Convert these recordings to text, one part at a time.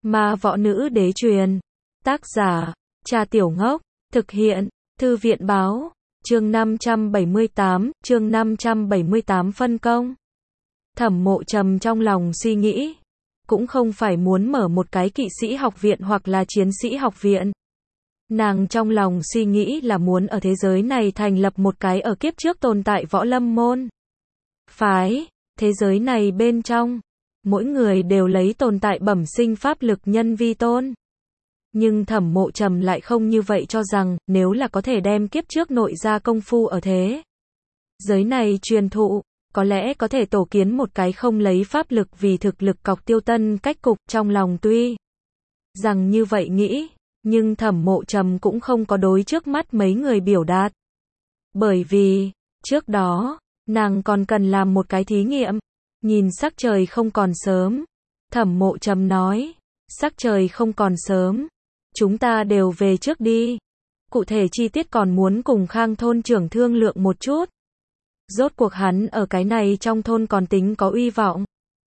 Ma võ nữ đế truyền. Tác giả, Trà Tiểu Ngốc. Thực hiện, Thư viện báo. Chương 578 phân công. Thẩm Mộ Trầm trong lòng suy nghĩ. Cũng không phải muốn mở một cái kỵ sĩ học viện hoặc là chiến sĩ học viện. Nàng trong lòng suy nghĩ là muốn ở thế giới này thành lập một cái ở kiếp trước tồn tại võ lâm môn phái. Thế giới này bên trong, mỗi người đều lấy tồn tại bẩm sinh pháp lực nhân vi tôn. Nhưng Thẩm Mộ Trầm lại không như vậy, cho rằng nếu là có thể đem kiếp trước nội ra công phu ở thế giới này truyền thụ, có lẽ có thể tổ kiến một cái không lấy pháp lực vì thực lực cọc tiêu tân cách cục. Trong lòng tuy rằng như vậy nghĩ, nhưng Thẩm Mộ Trầm cũng không có đối trước mắt mấy người biểu đạt. Bởi vì, trước đó, nàng còn cần làm một cái thí nghiệm. Nhìn sắc trời không còn sớm, Thẩm Mộ Trầm nói, sắc trời không còn sớm, chúng ta đều về trước đi. Cụ thể chi tiết còn muốn cùng Khang thôn trưởng thương lượng một chút. Rốt cuộc hắn ở cái này trong thôn còn tính có uy vọng.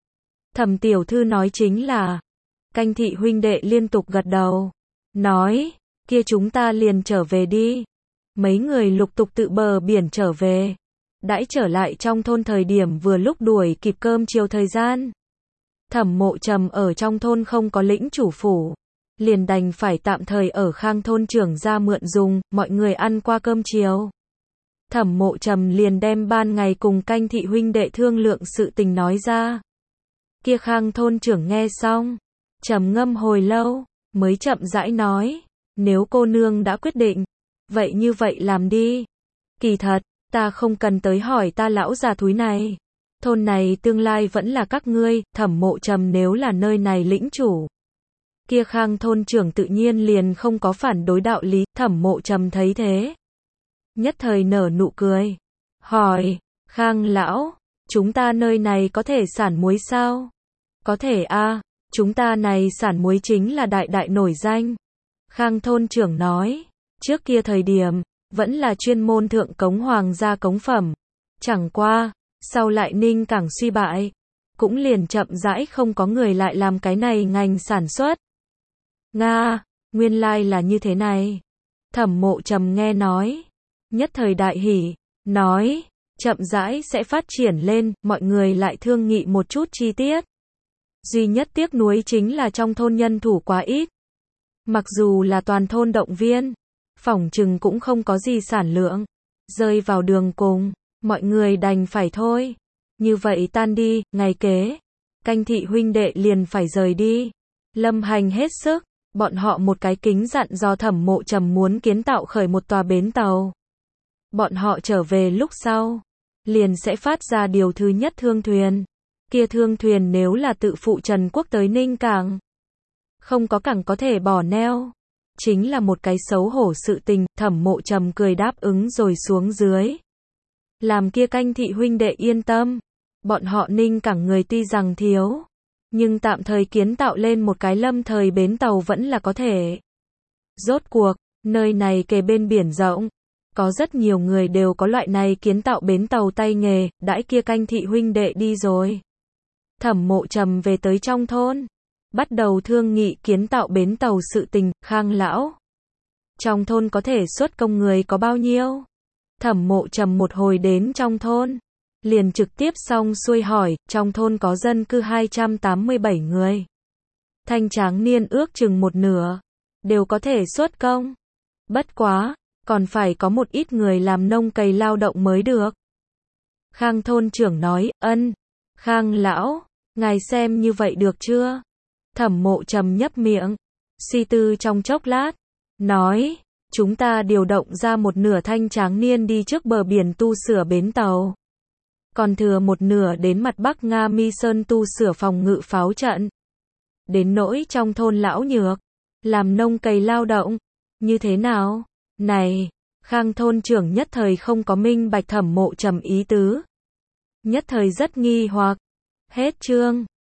Thẩm tiểu thư nói chính là. Canh thị huynh đệ liên tục gật đầu. Nói, kia chúng ta liền trở về đi. Mấy người lục tục tự bờ biển trở về. Đãi trở lại trong thôn thời điểm vừa lúc đuổi kịp cơm chiều thời gian. Thẩm Mộ Trầm ở trong thôn không có lĩnh chủ phủ, liền đành phải tạm thời ở Khang thôn trưởng ra mượn dùng. Mọi người ăn qua cơm chiều, Thẩm Mộ Trầm liền đem ban ngày cùng Canh thị huynh đệ thương lượng sự tình nói ra. Kia Khang thôn trưởng nghe xong, trầm ngâm hồi lâu, mới chậm rãi nói, nếu cô nương đã quyết định, vậy như vậy làm đi. Kỳ thật, ta không cần tới hỏi ta lão già thúi này. Thôn này tương lai vẫn là các ngươi. Thẩm Mộ Trầm nếu là nơi này lĩnh chủ, kia Khang thôn trưởng tự nhiên liền không có phản đối đạo lý. Thẩm Mộ Trầm thấy thế, nhất thời nở nụ cười, hỏi, Khang lão, chúng ta nơi này có thể sản muối sao? Có thể a, chúng ta này sản muối chính là đại đại nổi danh. Khang thôn trưởng nói, trước kia thời điểm, vẫn là chuyên môn thượng cống hoàng gia cống phẩm. Chẳng qua, sau lại Ninh Cảng suy bại, cũng liền chậm rãi không có người lại làm cái này ngành sản xuất. Nga, nguyên lai là như thế này. Thẩm Mộ Trầm nghe nói, nhất thời đại hỉ, nói, chậm rãi sẽ phát triển lên. Mọi người lại thương nghị một chút chi tiết. Duy nhất tiếc nuối chính là trong thôn nhân thủ quá ít. Mặc dù là toàn thôn động viên, phỏng chừng cũng không có gì sản lượng. Rơi vào đường cùng, mọi người đành phải thôi. Như vậy tan đi. Ngày kế, Canh thị huynh đệ liền phải rời đi. Lâm Hành hết sức, bọn họ một cái kính dặn do Thẩm Mộ Trầm muốn kiến tạo khởi một tòa bến tàu. Bọn họ trở về lúc sau, liền sẽ phát ra điều thứ nhất thương thuyền. Kia thương thuyền nếu là tự phụ Trần Quốc tới Ninh Cảng, không có cảng có thể bỏ neo, chính là một cái xấu hổ sự tình. Thẩm Mộ Trầm cười đáp ứng rồi xuống dưới. Làm kia Canh thị huynh đệ yên tâm. Bọn họ Ninh Cảng người tuy rằng thiếu, nhưng tạm thời kiến tạo lên một cái lâm thời bến tàu vẫn là có thể. Rốt cuộc, nơi này kề bên biển rộng, có rất nhiều người đều có loại này kiến tạo bến tàu tay nghề. Đãi kia Canh thị huynh đệ đi rồi, Thẩm Mộ Trầm về tới trong thôn, bắt đầu thương nghị kiến tạo bến tàu sự tình. Khang lão, trong thôn có thể xuất công người có bao nhiêu? Thẩm Mộ Trầm một hồi đến trong thôn, liền trực tiếp xong xuôi hỏi. Trong thôn có dân cư 287 người. Thanh tráng niên ước chừng một nửa, đều có thể xuất công. Bất quá, còn phải có một ít người làm nông cày lao động mới được. Khang thôn trưởng nói, ân. Khang lão, ngài xem như vậy được chưa? Thẩm Mộ Trầm nhấp miệng, suy tư trong chốc lát, nói, chúng ta điều động ra một nửa thanh tráng niên đi trước bờ biển tu sửa bến tàu. Còn thừa một nửa đến mặt Bắc Nga Mi Sơn tu sửa phòng ngự pháo trận. Đến nỗi trong thôn lão nhược, làm nông cày lao động, như thế nào? Này, Khang thôn trưởng nhất thời không có minh bạch Thẩm Mộ Trầm ý tứ. Nhất thời rất nghi hoặc. Hết chương.